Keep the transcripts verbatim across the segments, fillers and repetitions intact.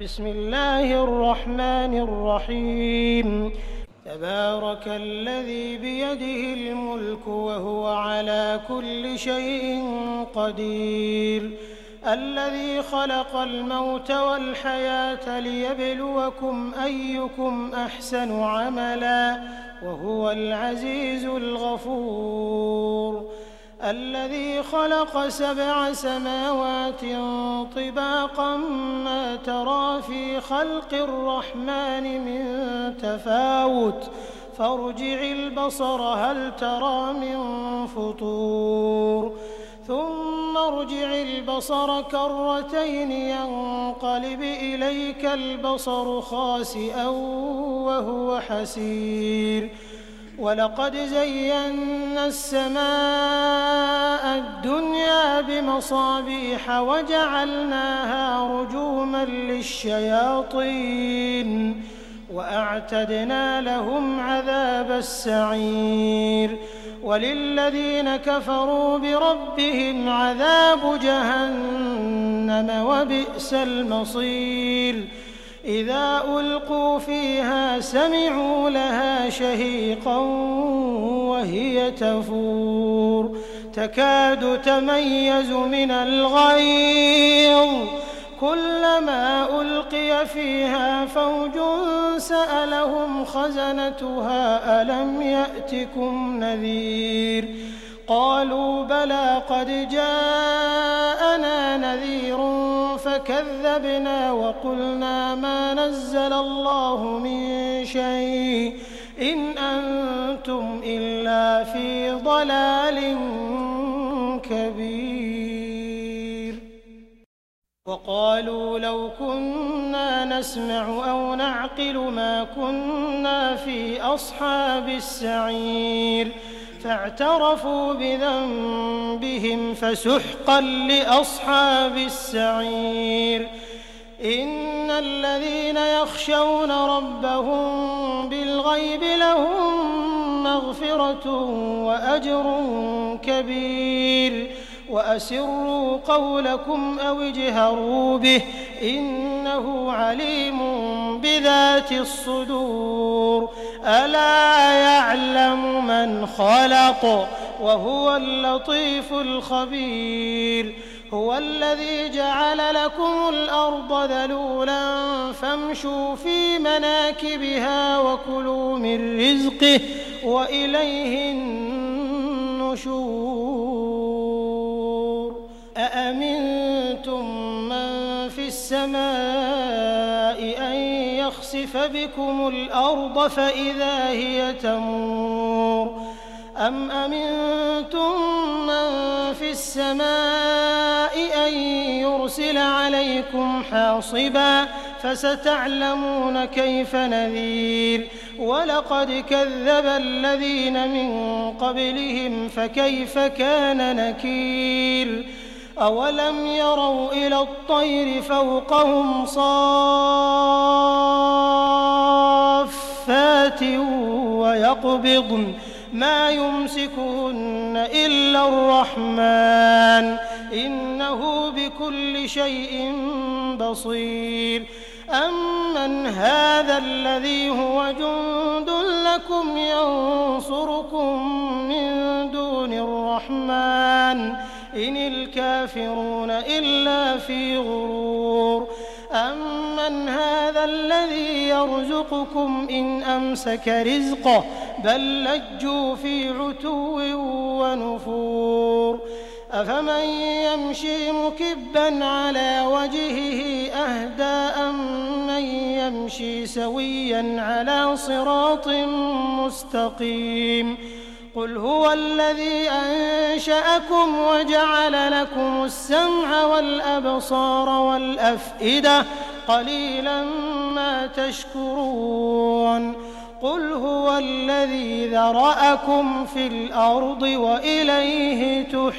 بسم الله الرحمن الرحيم تبارك الذي بيده الملك وهو على كل شيء قدير الذي خلق الموت والحياة ليبلوكم أيكم أحسن عملا وهو العزيز الغفور الذي خلق سبع سماوات طباقا ما ترى في خلق الرحمن من تفاوت فارجع البصر هل ترى من فطور ثم ارجع البصر كرتين ينقلب إليك البصر خاسئا وهو حسير ولقد زينا السماء الدنيا بمصابيح وجعلناها رجوما للشياطين وأعتدنا لهم عذاب السعير وللذين كفروا بربهم عذاب جهنم وبئس المصير إذا ألقوا فيها سمعوا لها شهيقا وهي تفور تكاد تميز من الغيظ كلما ألقي فيها فوج سألهم خزنتها ألم يأتكم نذير قالوا بلى قد جاءنا نذير فكذبنا وقلنا ما نزل الله من شيء إن أنتم إلا في ضلال كبير وقالوا لو كنا نسمع أو نعقل ما كنا في أصحاب السعير فاعترفوا بذنبهم فسحقا لأصحاب السعير إن الذين يخشون ربهم بالغيب لهم مغفرة وأجر كبير وأسروا قولكم أو اجهروا به إنه عليم بذات الصدور ألا يعلم من خلق وهو اللطيف الخبير هو الذي جعل لكم الأرض ذلولا فامشوا في مناكبها وكلوا من رزقه وإليه النشور أأمنتم من في السماء أن يخسف بكم الأرض فإذا هي تمور أم أمنتم من في السماء أن يرسل عليكم حاصبا فستعلمون كيف نذير ولقد كذب الذين من قبلهم فكيف كان نكير أولم يروا إلى الطير فوقهم صافات ويقبضن ما يمسكهن إلا الرحمن إنه بكل شيء بصير أمن هذا الذي هو جند لكم ينصركم من دون الرحمن إن الكافرون إلا في غرور أمن هذا الذي يرزقكم إن أمسك رزقه بل لجوا في عتو ونفور أفمن يمشي مكبا على وجهه أهدى أمن يمشي سويا على صراط مستقيم قل هو الذي أنشأكم وجعل لكم السمع والأبصار والأفئدة قليلا ما تشكرون قل هو الذي ذرأكم في الأرض وإليه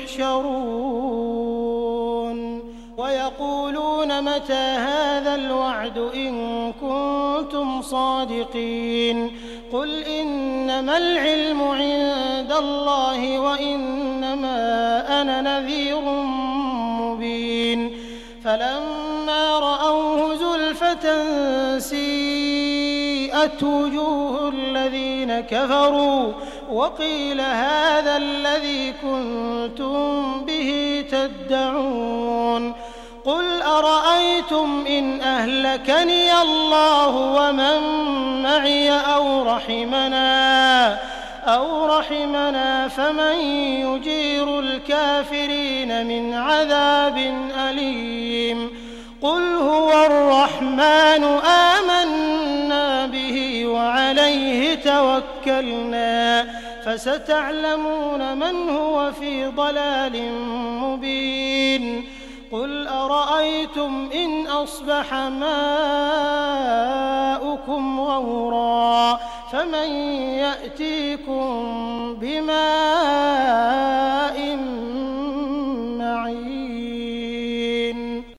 تحشرون ويقولون متى هذا الوعد إن كنتم صادقين قل إنما العلم عند الله وإنما أنا نذير مبين فلما رأوه زلفة حسنة سيئت وجوه الذين كفروا وقيل هذا الذي كنتم به تدعون قل أرأيتم إن أهلكني الله ومن معي أو رحمنا أو رحمنا فمن يجير الكافرين من عذاب أليم قل هو الرحمن آمنا به وعليه توكلنا فستعلمون من هو في ضلال مبين قل أرأيتم إن أصبح ماؤكم غورا فمن يأتيكم بماء